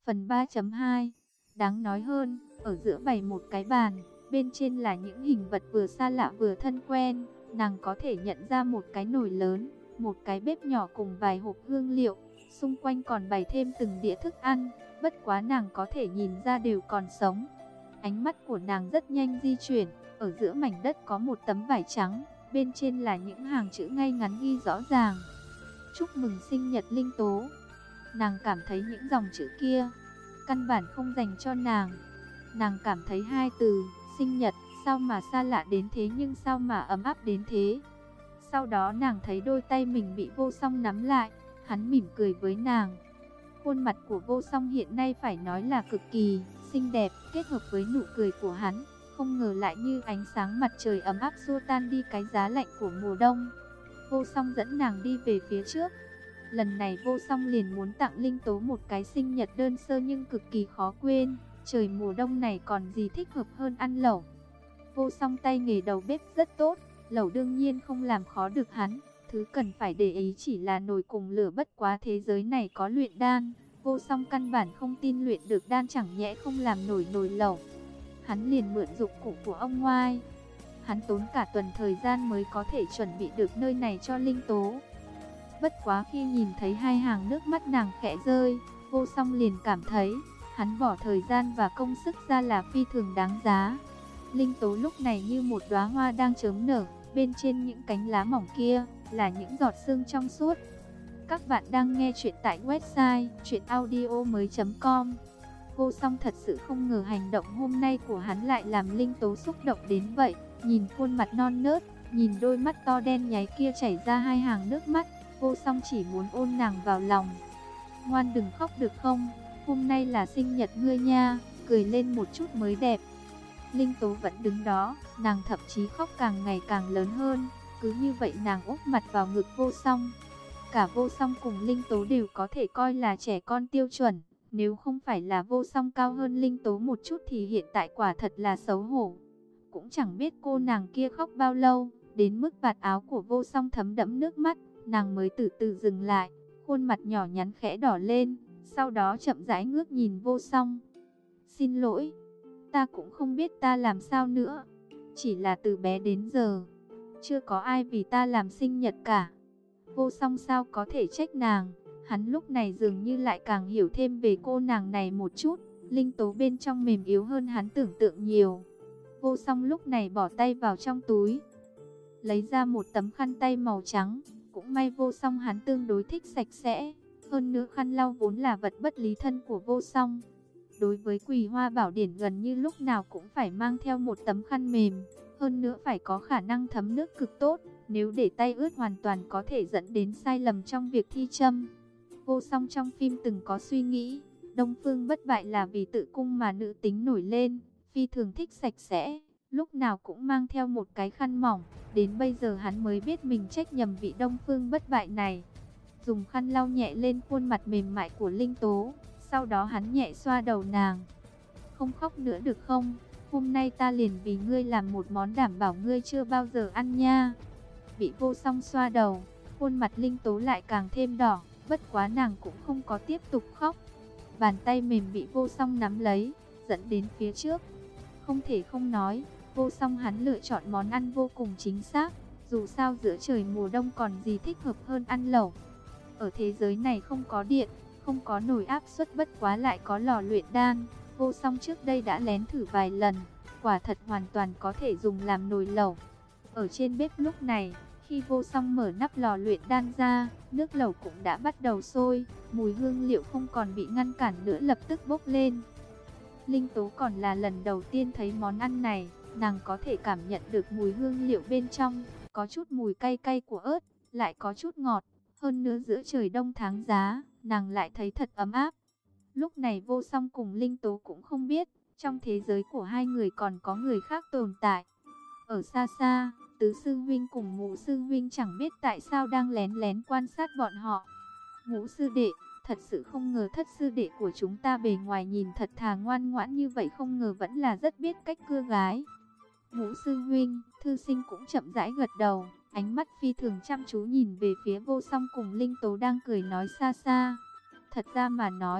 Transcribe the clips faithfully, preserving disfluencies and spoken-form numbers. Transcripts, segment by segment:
Phần ba chấm hai. Đáng nói hơn, ở giữa bày một cái bàn, bên trên là những hình vật vừa xa lạ vừa thân quen. Nàng có thể nhận ra một cái nồi lớn, một cái bếp nhỏ cùng vài hộp hương liệu. Xung quanh còn bày thêm từng đĩa thức ăn, bất quá nàng có thể nhìn ra đều còn sống. Ánh mắt của nàng rất nhanh di chuyển, ở giữa mảnh đất có một tấm vải trắng, bên trên là những hàng chữ ngay ngắn ghi rõ ràng. Chúc mừng sinh nhật Linh Tố. Nàng cảm thấy những dòng chữ kia căn bản không dành cho nàng. Nàng cảm thấy hai từ sinh nhật sao mà xa lạ đến thế, nhưng sao mà ấm áp đến thế. Sau đó nàng thấy đôi tay mình bị Vô Song nắm lại, hắn mỉm cười với nàng. Khuôn mặt của Vô Song hiện nay phải nói là cực kỳ xinh đẹp, kết hợp với nụ cười của hắn, không ngờ lại như ánh sáng mặt trời ấm áp xua tan đi cái giá lạnh của mùa đông. Vô Song dẫn nàng đi về phía trước. Lần này Vô Song liền muốn tặng Linh Tố một cái sinh nhật đơn sơ nhưng cực kỳ khó quên. Trời mùa đông này còn gì thích hợp hơn ăn lẩu. Vô Song tay nghề đầu bếp rất tốt, lẩu đương nhiên không làm khó được hắn. Thứ cần phải để ý chỉ là nồi cùng lửa, bất quá thế giới này có luyện đan. Vô Song căn bản không tin luyện được đan chẳng nhẽ không làm nổi nồi lẩu. Hắn liền mượn dụng cụ của ông ngoại. Hắn tốn cả tuần thời gian mới có thể chuẩn bị được nơi này cho Linh Tố. Bất quá khi nhìn thấy hai hàng nước mắt nàng khẽ rơi, Vô Song liền cảm thấy hắn bỏ thời gian và công sức ra là phi thường đáng giá. Linh Tố lúc này như một đóa hoa đang chớm nở, bên trên những cánh lá mỏng kia là những giọt sương trong suốt. Các bạn đang nghe chuyện tại website truyện audio mới chấm com. Vô Song thật sự không ngờ hành động hôm nay của hắn lại làm Linh Tố xúc động đến vậy. Nhìn khuôn mặt non nớt, nhìn đôi mắt to đen nháy kia chảy ra hai hàng nước mắt, Vô Song chỉ muốn ôm nàng vào lòng. Ngoan đừng khóc được không? Hôm nay là sinh nhật ngươi nha, cười lên một chút mới đẹp. Linh Tố vẫn đứng đó, nàng thậm chí khóc càng ngày càng lớn hơn. Cứ như vậy nàng úp mặt vào ngực Vô Song. Cả Vô Song cùng Linh Tố đều có thể coi là trẻ con tiêu chuẩn. Nếu không phải là Vô Song cao hơn Linh Tố một chút thì hiện tại quả thật là xấu hổ. Cũng chẳng biết cô nàng kia khóc bao lâu, đến mức vạt áo của Vô Song thấm đẫm nước mắt, nàng mới từ từ dừng lại, khuôn mặt nhỏ nhắn khẽ đỏ lên, sau đó chậm rãi ngước nhìn Vô Song. Xin lỗi, ta cũng không biết ta làm sao nữa, chỉ là từ bé đến giờ, chưa có ai vì ta làm sinh nhật cả. Vô Song sao có thể trách nàng, hắn lúc này dường như lại càng hiểu thêm về cô nàng này một chút, Linh Tố bên trong mềm yếu hơn hắn tưởng tượng nhiều. Vô Song lúc này bỏ tay vào trong túi, lấy ra một tấm khăn tay màu trắng. Cũng may Vô Song hắn tương đối thích sạch sẽ, hơn nữa khăn lau vốn là vật bất lý thân của Vô Song. Đối với Quỳ Hoa Bảo Điển gần như lúc nào cũng phải mang theo một tấm khăn mềm, hơn nữa phải có khả năng thấm nước cực tốt, nếu để tay ướt hoàn toàn có thể dẫn đến sai lầm trong việc thi châm. Vô Song trong phim từng có suy nghĩ, Đông Phương Bất Bại là vì tự cung mà nữ tính nổi lên, phi thường thích sạch sẽ, lúc nào cũng mang theo một cái khăn mỏng. Đến bây giờ hắn mới biết mình trách nhầm vị Đông Phương Bất Bại này. Dùng khăn lau nhẹ lên khuôn mặt mềm mại của Linh Tố, sau đó hắn nhẹ xoa đầu nàng. Không khóc nữa được không? Hôm nay ta liền vì ngươi làm một món đảm bảo ngươi chưa bao giờ ăn nha. Bị Vô Song xoa đầu, khuôn mặt Linh Tố lại càng thêm đỏ, bất quá nàng cũng không có tiếp tục khóc. Bàn tay mềm bị Vô Song nắm lấy, dẫn đến phía trước. Không thể không nói, Vô Song hắn lựa chọn món ăn vô cùng chính xác, dù sao giữa trời mùa đông còn gì thích hợp hơn ăn lẩu. Ở thế giới này không có điện, không có nồi áp suất, bất quá lại có lò luyện đan. Vô Song trước đây đã lén thử vài lần, quả thật hoàn toàn có thể dùng làm nồi lẩu. Ở trên bếp lúc này, khi Vô Song mở nắp lò luyện đan ra, nước lẩu cũng đã bắt đầu sôi, mùi hương liệu không còn bị ngăn cản nữa lập tức bốc lên. Linh Tố còn là lần đầu tiên thấy món ăn này, nàng có thể cảm nhận được mùi hương liệu bên trong, có chút mùi cay cay của ớt, lại có chút ngọt, hơn nữa giữa trời đông tháng giá, nàng lại thấy thật ấm áp. Lúc này Vô Song cùng Linh Tố cũng không biết, trong thế giới của hai người còn có người khác tồn tại. Ở xa xa, Tứ Sư Huynh cùng Ngũ Sư Huynh chẳng biết tại sao đang lén lén quan sát bọn họ. Ngũ Sư Đệ, thật sự không ngờ Thất Sư Đệ của chúng ta bề ngoài nhìn thật thà ngoan ngoãn như vậy, không ngờ vẫn là rất biết cách cưa gái. Ngũ Sư Huynh, Thư Sinh cũng chậm rãi gật đầu, ánh mắt phi thường chăm chú nhìn về phía Vô Song cùng Linh Tố đang cười nói xa xa. Thật ra mà nói,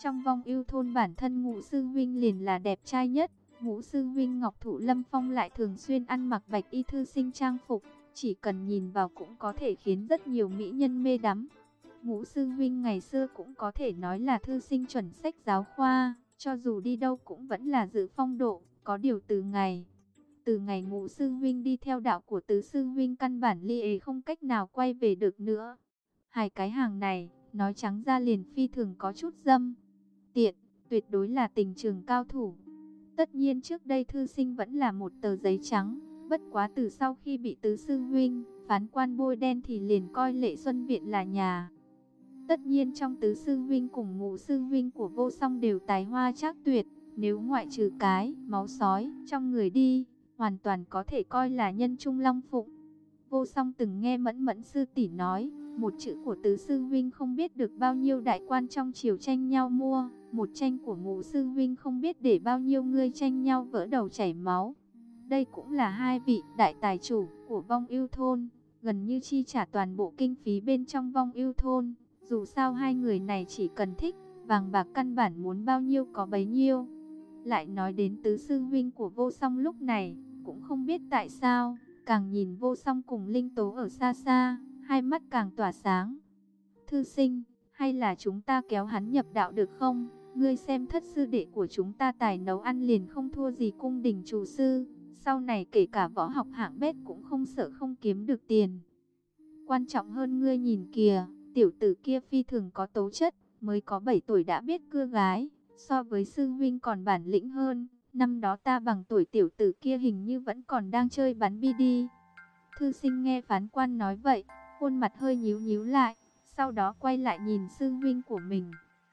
Trong vong ưu thôn bản thân Ngũ sư huynh liền là đẹp trai nhất. Ngũ sư huynh Ngọc Thụ Lâm Phong lại thường xuyên ăn mặc bạch y thư sinh trang phục, chỉ cần nhìn vào cũng có thể khiến rất nhiều mỹ nhân mê đắm. Ngũ sư huynh ngày xưa cũng có thể nói là thư sinh chuẩn sách giáo khoa, cho dù đi đâu cũng vẫn là giữ phong độ. Có điều từ ngày từ ngày Ngũ sư huynh đi theo đạo của tứ sư huynh, căn bản ly ế không cách nào quay về được nữa. Hai cái hàng này, nói trắng ra liền phi thường có chút dâm tiện, tuyệt đối là tình trường cao thủ. Tất nhiên trước đây thư sinh vẫn là một tờ giấy trắng, bất quá từ sau khi bị tứ sư huynh, phán quan bôi đen thì liền coi Lệ Xuân Viện là nhà. Tất nhiên trong tứ sư huynh cùng Ngũ sư huynh của Vô Song đều tài hoa trác tuyệt, nếu ngoại trừ cái máu sói trong người đi, hoàn toàn có thể coi là nhân trung long phụng. Vô Song từng nghe Mẫn Mẫn sư tỷ nói, một chữ của tứ sư huynh không biết được bao nhiêu đại quan trong triều tranh nhau mua, một tranh của Ngũ sư huynh không biết để bao nhiêu người tranh nhau vỡ đầu chảy máu. Đây cũng là hai vị đại tài chủ của vong ưu thôn, gần như chi trả toàn bộ kinh phí bên trong vong ưu thôn. Dù sao hai người này chỉ cần thích, vàng bạc căn bản muốn bao nhiêu có bấy nhiêu. Lại nói đến tứ sư huynh của Vô Song lúc này, cũng không biết tại sao, càng nhìn Vô Song cùng Linh Tố ở xa xa, hai mắt càng tỏa sáng. Thư sinh, hay là chúng ta kéo hắn nhập đạo được không? Ngươi xem thất sư đệ của chúng ta tài nấu ăn liền không thua gì cung đình chủ sư, sau này kể cả võ học hạng bét cũng không sợ không kiếm được tiền. Quan trọng hơn ngươi nhìn kìa, tiểu tử kia phi thường có tố chất, mới có bảy tuổi đã biết cưa gái, so với sư huynh còn bản lĩnh hơn. Năm đó ta bằng tuổi tiểu tử kia hình như vẫn còn đang chơi bắn bi đi. Thư sinh nghe phán quan nói vậy, khuôn mặt hơi nhíu nhíu lại, sau đó quay lại nhìn sư huynh của mình.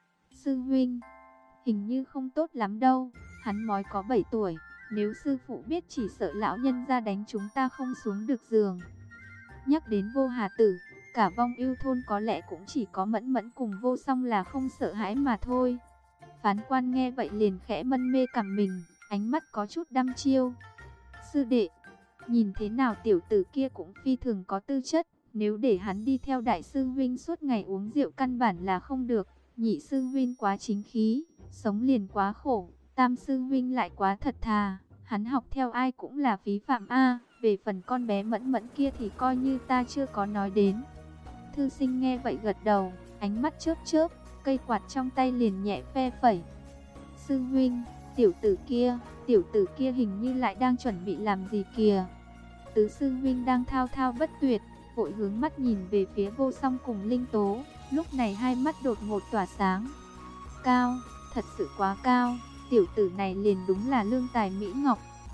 Sư huynh, hình như không tốt lắm đâu, hắn mới có bảy tuổi, nếu sư phụ biết chỉ sợ lão nhân ra đánh chúng ta không xuống được giường. Nhắc đến Vô Hà Tử, cả vong ưu thôn có lẽ cũng chỉ có Mẫn Mẫn cùng Vô Song là không sợ hãi mà thôi. Phán quan nghe vậy liền khẽ mân mê cằm mình, ánh mắt có chút đăm chiêu. Sư đệ, nhìn thế nào tiểu tử kia cũng phi thường có tư chất, nếu để hắn đi theo đại sư huynh suốt ngày uống rượu căn bản là không được. Nhị sư huynh quá chính khí, sống liền quá khổ, tam sư huynh lại quá thật thà, hắn học theo ai cũng là phí phạm a. Về phần con bé Mẫn Mẫn kia thì coi như ta chưa có nói đến. Thư sinh nghe vậy gật đầu, ánh mắt chớp chớp, cây quạt trong tay liền nhẹ phe phẩy. Sư huynh, tiểu tử kia, tiểu tử kia hình như lại đang chuẩn bị làm gì kìa. Tứ sư huynh đang thao thao bất tuyệt, vội hướng mắt nhìn về phía Vô Song cùng Linh Tố, lúc này hai mắt đột ngột tỏa sáng. Cao, thật sự quá cao, tiểu tử này liền đúng là lương tài mỹ ngọc.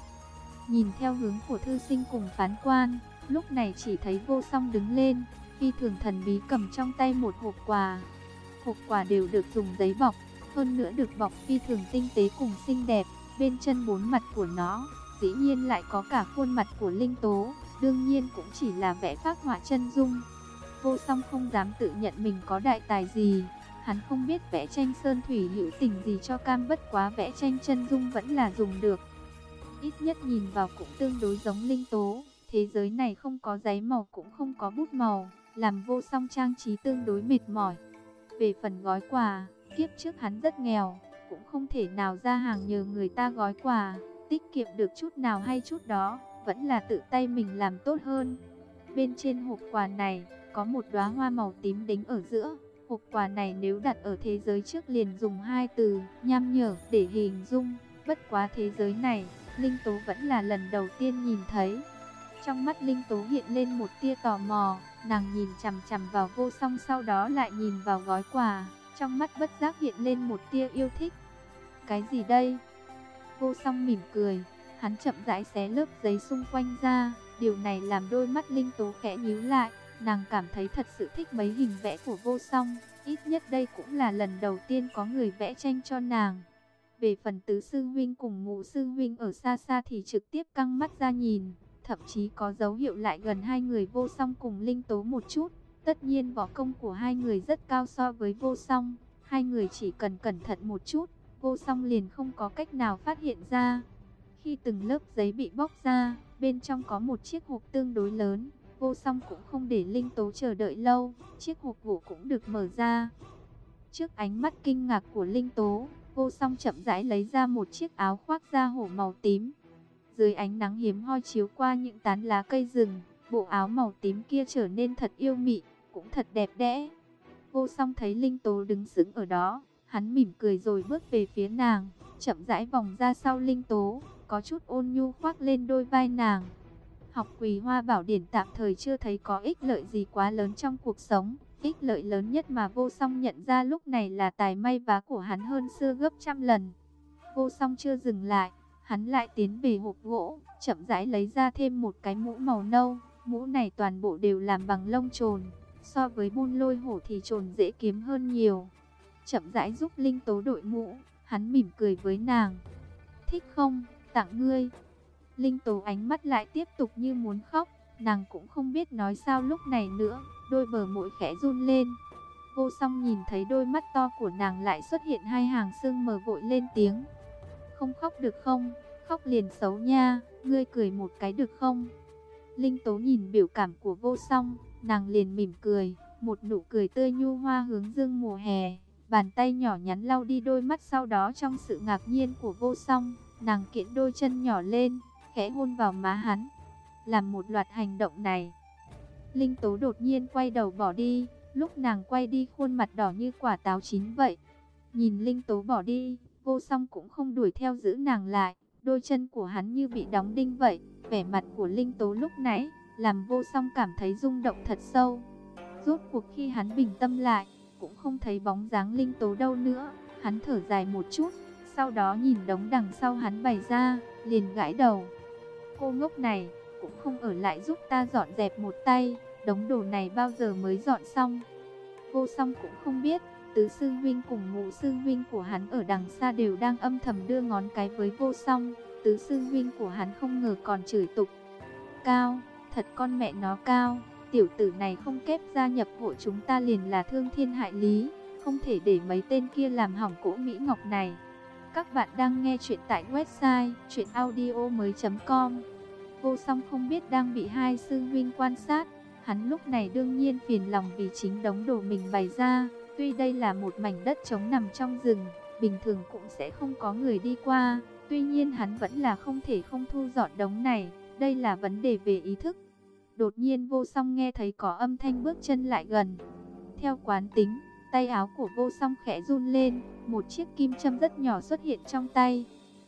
Nhìn theo hướng của thư sinh cùng phán quan, lúc này chỉ thấy Vô Song đứng lên, phi thường thần bí cầm trong tay một hộp quà. Hộp quà đều được dùng giấy bọc, hơn nữa được bọc phi thường tinh tế cùng xinh đẹp, bên chân bốn mặt của nó, dĩ nhiên lại có cả khuôn mặt của Linh Tố, đương nhiên cũng chỉ là vẽ phác họa chân dung. Vô Song không dám tự nhận mình có đại tài gì, hắn không biết vẽ tranh sơn thủy hữu tình gì cho cam, bất quá vẽ tranh chân dung vẫn là dùng được. Ít nhất nhìn vào cũng tương đối giống Linh Tố, thế giới này không có giấy màu cũng không có bút màu, làm Vô Song trang trí tương đối mệt mỏi. Về phần gói quà, kiếp trước hắn rất nghèo, cũng không thể nào ra hàng nhờ người ta gói quà, tiết kiệm được chút nào hay chút đó, vẫn là tự tay mình làm tốt hơn. Bên trên hộp quà này, có một đóa hoa màu tím đính ở giữa. Hộp quà này nếu đặt ở thế giới trước liền dùng hai từ nham nhở để hình dung, bất quá thế giới này, Linh Tố vẫn là lần đầu tiên nhìn thấy. Trong mắt Linh Tố hiện lên một tia tò mò, nàng nhìn chằm chằm vào Vô Song, sau đó lại nhìn vào gói quà, trong mắt bất giác hiện lên một tia yêu thích. Cái gì đây? Vô Song mỉm cười, hắn chậm rãi xé lớp giấy xung quanh ra, điều này làm đôi mắt Linh Tố khẽ nhíu lại, nàng cảm thấy thật sự thích mấy hình vẽ của Vô Song, ít nhất đây cũng là lần đầu tiên có người vẽ tranh cho nàng. Về phần tứ sư huynh cùng Ngũ sư huynh ở xa xa thì trực tiếp căng mắt ra nhìn, thậm chí có dấu hiệu lại gần hai người Vô Song cùng Linh Tố một chút. Tất nhiên võ công của hai người rất cao so với Vô Song, hai người chỉ cần cẩn thận một chút, Vô Song liền không có cách nào phát hiện ra. Khi từng lớp giấy bị bóc ra, bên trong có một chiếc hộp tương đối lớn, Vô Song cũng không để Linh Tố chờ đợi lâu, chiếc hộp gỗ cũng được mở ra. Trước ánh mắt kinh ngạc của Linh Tố, Vô Song chậm rãi lấy ra một chiếc áo khoác da hổ màu tím. Dưới ánh nắng hiếm hoi chiếu qua những tán lá cây rừng, bộ áo màu tím kia trở nên thật yêu mị, cũng thật đẹp đẽ. Vô Song thấy Linh Tố đứng sững ở đó, hắn mỉm cười rồi bước về phía nàng, chậm rãi vòng ra sau Linh Tố, có chút ôn nhu khoác lên đôi vai nàng. Học Quỳ Hoa Bảo Điển tạm thời chưa thấy có ích lợi gì quá lớn trong cuộc sống. Ích lợi lớn nhất mà Vô Song nhận ra lúc này là tài may vá của hắn hơn xưa gấp trăm lần. Vô Song chưa dừng lại, hắn lại tiến về hộp gỗ, chậm rãi lấy ra thêm một cái mũ màu nâu. Mũ này toàn bộ đều làm bằng lông trồn, so với buôn lôi hổ thì trồn dễ kiếm hơn nhiều. Chậm rãi giúp Linh Tố đội mũ, hắn mỉm cười với nàng. Thích không, tặng ngươi. Linh Tố ánh mắt lại tiếp tục như muốn khóc, nàng cũng không biết nói sao lúc này nữa, đôi bờ môi khẽ run lên. Vô Song nhìn thấy đôi mắt to của nàng lại xuất hiện hai hàng sương mờ, vội lên tiếng. Không khóc được không, khóc liền xấu nha, ngươi cười một cái được không? Linh Tố nhìn biểu cảm của Vô Song, nàng liền mỉm cười, một nụ cười tươi nhu hoa hướng dương mùa hè. Bàn tay nhỏ nhắn lau đi đôi mắt, sau đó trong sự ngạc nhiên của Vô Song, nàng kiễng đôi chân nhỏ lên, khẽ hôn vào má hắn. Làm một loạt hành động này, Linh Tố đột nhiên quay đầu bỏ đi, lúc nàng quay đi khuôn mặt đỏ như quả táo chín vậy. Nhìn Linh Tố bỏ đi, Vô Song cũng không đuổi theo giữ nàng lại, đôi chân của hắn như bị đóng đinh vậy. Vẻ mặt của Linh Tố lúc nãy làm Vô Song cảm thấy rung động thật sâu. Rốt cuộc khi hắn bình tâm lại, cũng không thấy bóng dáng Linh Tố đâu nữa. Hắn thở dài một chút, sau đó nhìn đống đằng sau hắn bày ra, liền gãi đầu. Cô ngốc này, cũng không ở lại giúp ta dọn dẹp một tay, đống đồ này bao giờ mới dọn xong. Vô Song cũng không biết, Tứ sư huynh cùng Ngũ sư huynh của hắn ở đằng xa đều đang âm thầm đưa ngón cái với Vô Song. Tứ sư huynh của hắn không ngờ còn chửi tục. Cao, thật con mẹ nó cao, tiểu tử này không kép gia nhập hội chúng ta liền là thương thiên hại lý, không thể để mấy tên kia làm hỏng cỗ Mỹ Ngọc này. Các bạn đang nghe chuyện tại website truyện audio mới chấm com. Vô Song không biết đang bị hai sư huynh quan sát, hắn lúc này đương nhiên phiền lòng vì chính đống đồ mình bày ra. Tuy đây là một mảnh đất trống nằm trong rừng, bình thường cũng sẽ không có người đi qua, tuy nhiên hắn vẫn là không thể không thu dọn đống này, đây là vấn đề về ý thức. Đột nhiên Vô Song nghe thấy có âm thanh bước chân lại gần. Theo quán tính, tay áo của Vô Song khẽ run lên, một chiếc kim châm rất nhỏ xuất hiện trong tay.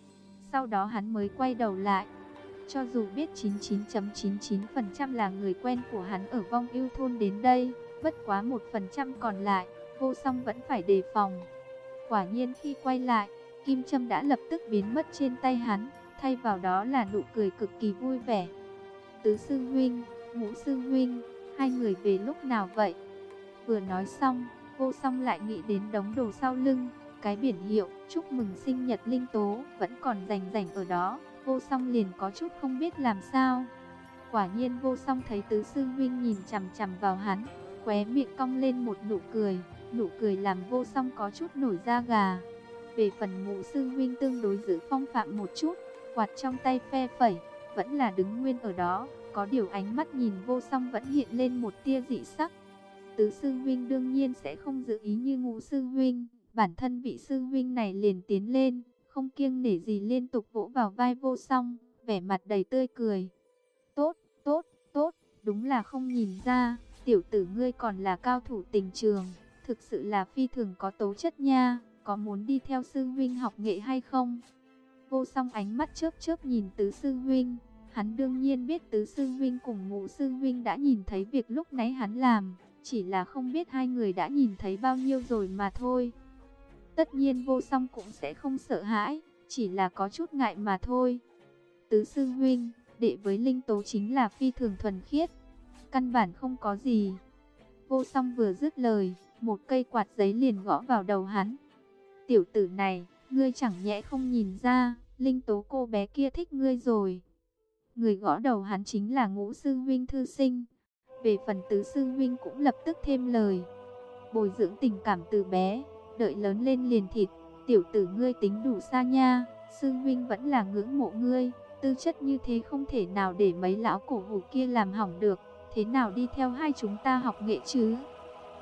Sau đó hắn mới quay đầu lại. Cho dù biết chín mươi chín phẩy chín chín phần trăm là người quen của hắn ở Vong Ưu thôn đến đây, bất quá một phần trăm còn lại, Vô Song vẫn phải đề phòng. Quả nhiên khi quay lại, kim châm đã lập tức biến mất trên tay hắn, thay vào đó là nụ cười cực kỳ vui vẻ. Tứ sư huynh, Ngũ sư huynh, hai người về lúc nào vậy? Vừa nói xong, Vô Song lại nghĩ đến đống đồ sau lưng, cái biển hiệu chúc mừng sinh nhật Linh Tố vẫn còn rành rành ở đó. Vô Song liền có chút không biết làm sao. Quả nhiên Vô Song thấy tứ sư huynh nhìn chằm chằm vào hắn, khóe miệng cong lên một nụ cười, nụ cười làm Vô Song có chút nổi da gà. Về phần Ngũ sư huynh tương đối giữ phong phạm một chút, quạt trong tay phe phẩy, vẫn là đứng nguyên ở đó, có điều ánh mắt nhìn Vô Song vẫn hiện lên một tia dị sắc. Tứ sư huynh đương nhiên sẽ không giữ ý như Ngũ sư huynh, bản thân vị sư huynh này liền tiến lên, không kiêng nể gì liên tục vỗ vào vai Vô Song, vẻ mặt đầy tươi cười. Tốt, tốt, tốt, đúng là không nhìn ra, tiểu tử ngươi còn là cao thủ tình trường, thực sự là phi thường có tố chất nha, có muốn đi theo sư huynh học nghệ hay không? Vô Song ánh mắt chớp chớp nhìn tứ sư huynh, hắn đương nhiên biết tứ sư huynh cùng Ngũ sư huynh đã nhìn thấy việc lúc nãy hắn làm, chỉ là không biết hai người đã nhìn thấy bao nhiêu rồi mà thôi. Tất nhiên Vô Song cũng sẽ không sợ hãi, chỉ là có chút ngại mà thôi. Tứ sư huynh, đệ với Linh Tố chính là phi thường thuần khiết, căn bản không có gì. Vô Song vừa dứt lời, một cây quạt giấy liền gõ vào đầu hắn. Tiểu tử này, ngươi chẳng nhẽ không nhìn ra, Linh Tố cô bé kia thích ngươi rồi. Người gõ đầu hắn chính là Ngũ sư huynh Thư Sinh. Về phần tứ sư huynh cũng lập tức thêm lời. Bồi dưỡng tình cảm từ bé, đợi lớn lên liền thịt, tiểu tử ngươi tính đủ xa nha, sư huynh vẫn là ngưỡng mộ ngươi, tư chất như thế không thể nào để mấy lão cổ hủ kia làm hỏng được, thế nào đi theo hai chúng ta học nghệ chứ?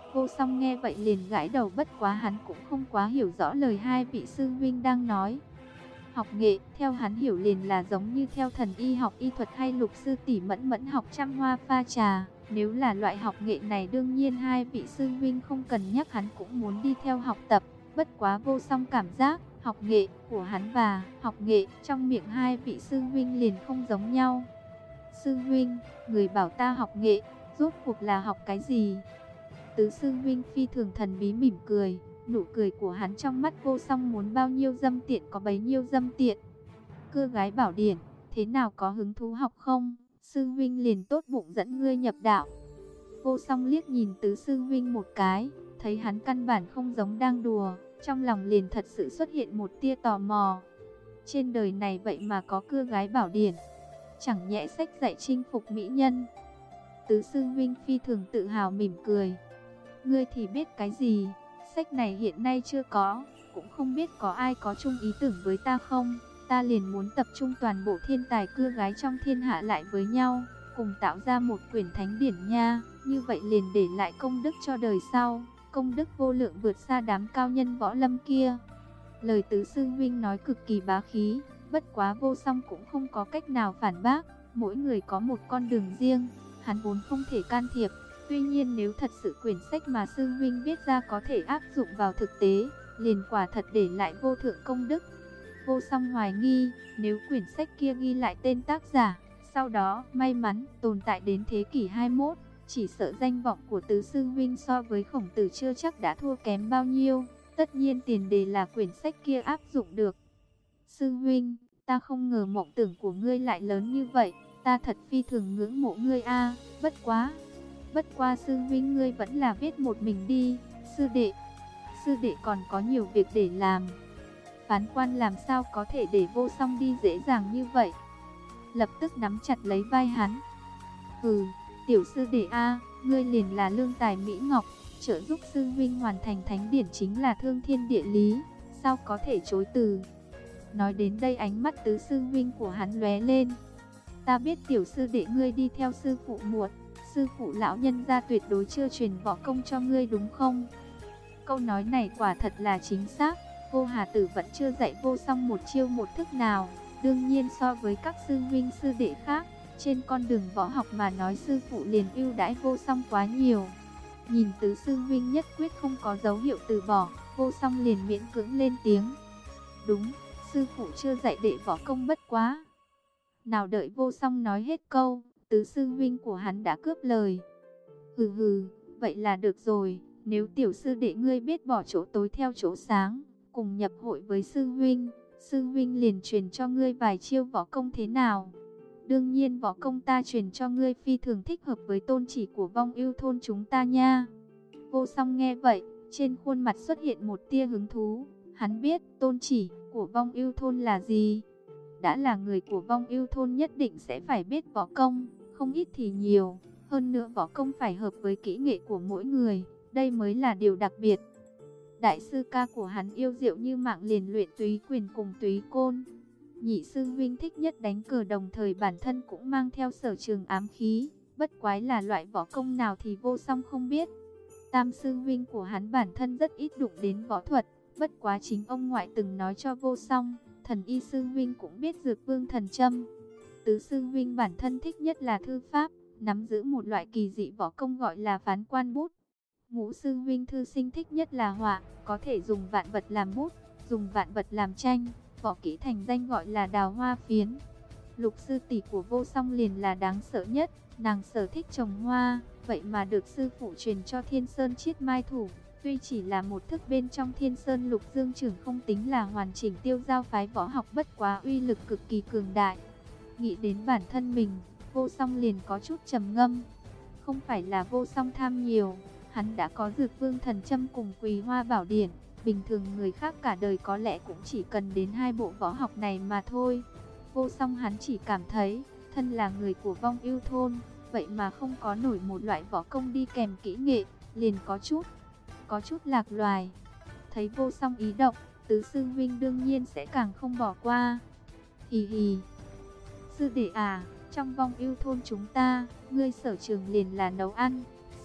Vô Song nghe vậy liền gãi đầu, bất quá hắn cũng không quá hiểu rõ lời hai vị sư huynh đang nói. Học nghệ, theo hắn hiểu liền là giống như theo thần y học y thuật hay lục sư tỷ Mẫn Mẫn học trăm hoa pha trà. Nếu là loại học nghệ này đương nhiên hai vị sư huynh không cần nhắc hắn cũng muốn đi theo học tập. Bất quá Vô Song cảm giác học nghệ của hắn và học nghệ trong miệng hai vị sư huynh liền không giống nhau. Sư huynh, người bảo ta học nghệ, rốt cuộc là học cái gì? Tứ sư huynh phi thường thần bí mỉm cười, nụ cười của hắn trong mắt Vô Song muốn bao nhiêu dâm tiện có bấy nhiêu dâm tiện. Cưa gái bảo điển, thế nào có hứng thú học không? Sư huynh liền tốt bụng dẫn ngươi nhập đạo. Vô Song liếc nhìn tứ sư huynh một cái, thấy hắn căn bản không giống đang đùa, trong lòng liền thật sự xuất hiện một tia tò mò. Trên đời này vậy mà có cưa gái bảo điển, chẳng nhẽ sách dạy chinh phục mỹ nhân. Tứ sư huynh phi thường tự hào mỉm cười. Ngươi thì biết cái gì, sách này hiện nay chưa có, cũng không biết có ai có chung ý tưởng với ta không. Ta liền muốn tập trung toàn bộ thiên tài cưa gái trong thiên hạ lại với nhau, cùng tạo ra một quyển thánh điển nha, như vậy liền để lại công đức cho đời sau, công đức vô lượng vượt xa đám cao nhân võ lâm kia. Lời tứ sư huynh nói cực kỳ bá khí, bất quá Vô Song cũng không có cách nào phản bác, mỗi người có một con đường riêng, hắn vốn không thể can thiệp. Tuy nhiên nếu thật sự quyển sách mà sư huynh viết ra có thể áp dụng vào thực tế, liền quả thật để lại vô thượng công đức. Vô Song hoài nghi, nếu quyển sách kia ghi lại tên tác giả, sau đó may mắn tồn tại đến thế kỷ hai mươi mốt, chỉ sợ danh vọng của tứ sư huynh so với Khổng Tử chưa chắc đã thua kém bao nhiêu. Tất nhiên tiền đề là quyển sách kia áp dụng được. Sư huynh, ta không ngờ mộng tưởng của ngươi lại lớn như vậy, ta thật phi thường ngưỡng mộ ngươi a. Bất quá, bất qua sư huynh ngươi vẫn là viết một mình đi. Sư đệ, sư đệ còn có nhiều việc để làm. Phán quan làm sao có thể để Vô Song đi dễ dàng như vậy, lập tức nắm chặt lấy vai hắn. Hừ, tiểu sư đệ a, ngươi liền là lương tài mỹ ngọc, trợ giúp sư huynh hoàn thành thánh điển chính là thương thiên địa lý, sao có thể chối từ. Nói đến đây ánh mắt tứ sư huynh của hắn lóe lên. Ta biết tiểu sư đệ ngươi đi theo sư phụ muộn, sư phụ lão nhân gia tuyệt đối chưa truyền võ công cho ngươi đúng không? Câu nói này quả thật là chính xác. Vô Hà Tử vẫn chưa dạy Vô Song một chiêu một thức nào. Đương nhiên so với các sư huynh sư đệ khác, trên con đường võ học mà nói sư phụ liền ưu đãi Vô Song quá nhiều. Nhìn tứ sư huynh nhất quyết không có dấu hiệu từ bỏ, Vô Song liền miễn cưỡng lên tiếng. Đúng, sư phụ chưa dạy đệ võ công, bất quá. Nào đợi Vô Song nói hết câu, tứ sư huynh của hắn đã cướp lời. Hừ hừ, vậy là được rồi, nếu tiểu sư đệ ngươi biết bỏ chỗ tối theo chỗ sáng, cùng nhập hội với sư huynh, sư huynh liền truyền cho ngươi vài chiêu võ công thế nào? Đương nhiên võ công ta truyền cho ngươi phi thường thích hợp với tôn chỉ của Vong Ưu thôn chúng ta nha. Vô Song nghe vậy, trên khuôn mặt xuất hiện một tia hứng thú. Hắn biết tôn chỉ của Vong Ưu thôn là gì. Đã là người của Vong Ưu thôn nhất định sẽ phải biết võ công, không ít thì nhiều. Hơn nữa võ công phải hợp với kỹ nghệ của mỗi người, đây mới là điều đặc biệt. Đại sư ca của hắn yêu diệu như mạng liền luyện túy quyền cùng túy côn. Nhị sư huynh thích nhất đánh cờ, đồng thời bản thân cũng mang theo sở trường ám khí. Bất quái là loại võ công nào thì Vô Song không biết. Tam sư huynh của hắn bản thân rất ít đụng đến võ thuật. Bất quá chính ông ngoại từng nói cho Vô Song, thần y sư huynh cũng biết dược vương thần châm. Tứ sư huynh bản thân thích nhất là thư pháp, nắm giữ một loại kỳ dị võ công gọi là phán quan bút. Ngũ sư huynh thư sinh thích nhất là họa, có thể dùng vạn vật làm bút, dùng vạn vật làm tranh, võ kỹ thành danh gọi là đào hoa phiến. Lục sư tỷ của Vô Song liền là đáng sợ nhất, nàng sở thích trồng hoa, vậy mà được sư phụ truyền cho Thiên Sơn Chiết Mai Thủ. Tuy chỉ là một thức bên trong Thiên Sơn Lục Dương Trưởng, không tính là hoàn chỉnh tiêu giao phái võ học, bất quá uy lực cực kỳ cường đại. Nghĩ đến bản thân mình, Vô Song liền có chút trầm ngâm. Không phải là Vô Song tham nhiều, hắn đã có dược vương thần châm cùng Quỳ Hoa Bảo Điển. Bình thường người khác cả đời có lẽ cũng chỉ cần đến hai bộ võ học này mà thôi. Vô Song hắn chỉ cảm thấy, thân là người của Vong Ưu thôn, vậy mà không có nổi một loại võ công đi kèm kỹ nghệ, liền có chút, có chút lạc loài. Thấy Vô Song ý động, tứ sư huynh đương nhiên sẽ càng không bỏ qua. Hì hì, sư đệ à, trong Vong Ưu thôn chúng ta, ngươi sở trường liền là nấu ăn,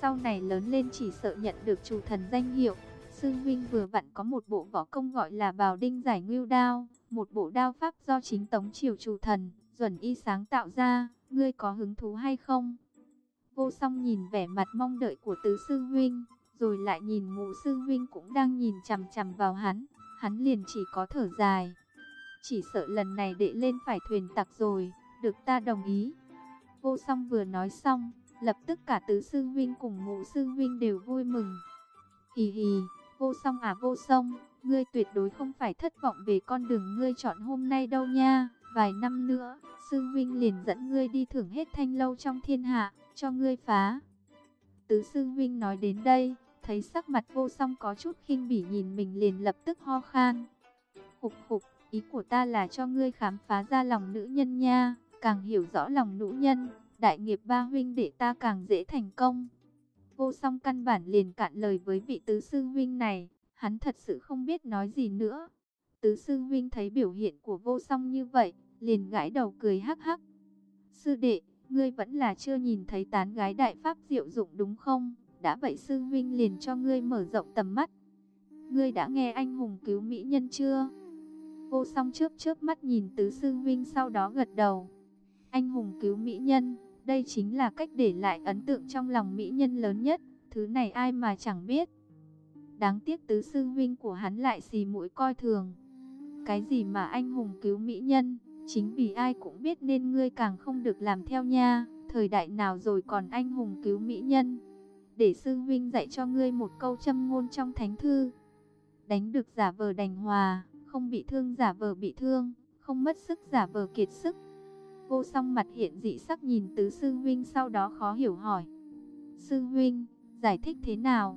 sau này lớn lên chỉ sợ nhận được chủ thần danh hiệu. Sư huynh vừa vặn có một bộ võ công gọi là Bào Đinh Giải Ngưu Đao, một bộ đao pháp do chính Tống triều chủ thần Duẩn Y sáng tạo ra, ngươi có hứng thú hay không? Vô Song nhìn vẻ mặt mong đợi của tứ sư huynh, rồi lại nhìn Ngũ sư huynh cũng đang nhìn chằm chằm vào hắn, hắn liền chỉ có thở dài. Chỉ sợ lần này đệ lên phải thuyền tặc rồi, được ta đồng ý. Vô Song vừa nói xong, lập tức cả tứ sư huynh cùng Ngũ sư huynh đều vui mừng. Hì hì, Vô Song à Vô Song, ngươi tuyệt đối không phải thất vọng về con đường ngươi chọn hôm nay đâu nha. Vài năm nữa, sư huynh liền dẫn ngươi đi thưởng hết thanh lâu trong thiên hạ, cho ngươi phá. Tứ sư huynh nói đến đây, thấy sắc mặt Vô Song có chút khinh bỉ nhìn mình liền lập tức ho khan. Khục khục, ý của ta là cho ngươi khám phá ra lòng nữ nhân nha, càng hiểu rõ lòng nữ nhân, đại nghiệp ba huynh đệ ta càng dễ thành công. Vô Song căn bản liền cạn lời với vị tứ sư huynh này, hắn thật sự không biết nói gì nữa. Tứ sư huynh thấy biểu hiện của Vô Song như vậy, liền gãi đầu cười hắc hắc. Sư đệ, ngươi vẫn là chưa nhìn thấy tán gái đại pháp diệu dụng đúng không? Đã vậy sư huynh liền cho ngươi mở rộng tầm mắt. Ngươi đã nghe anh hùng cứu mỹ nhân chưa? Vô Song chớp chớp mắt nhìn tứ sư huynh sau đó gật đầu. Anh hùng cứu mỹ nhân, đây chính là cách để lại ấn tượng trong lòng mỹ nhân lớn nhất, thứ này ai mà chẳng biết. Đáng tiếc tứ sư huynh của hắn lại xì mũi coi thường. Cái gì mà anh hùng cứu mỹ nhân, chính vì ai cũng biết nên ngươi càng không được làm theo nha. Thời đại nào rồi còn anh hùng cứu mỹ nhân? Để sư huynh dạy cho ngươi một câu châm ngôn trong thánh thư. Đánh được giả vờ đành hòa, không bị thương giả vờ bị thương, không mất sức giả vờ kiệt sức. Vô Song mặt hiện dị sắc nhìn tứ sư huynh sau đó khó hiểu hỏi. Sư huynh, giải thích thế nào?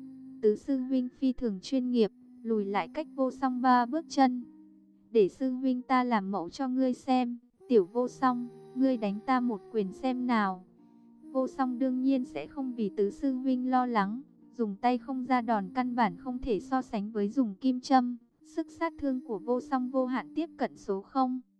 Tứ sư huynh phi thường chuyên nghiệp, lùi lại cách Vô Song ba bước chân. Để sư huynh ta làm mẫu cho ngươi xem, tiểu Vô Song, ngươi đánh ta một quyền xem nào. Vô Song đương nhiên sẽ không vì tứ sư huynh lo lắng, dùng tay không ra đòn căn bản không thể so sánh với dùng kim châm. Sức sát thương của Vô Song vô hạn tiếp cận số không.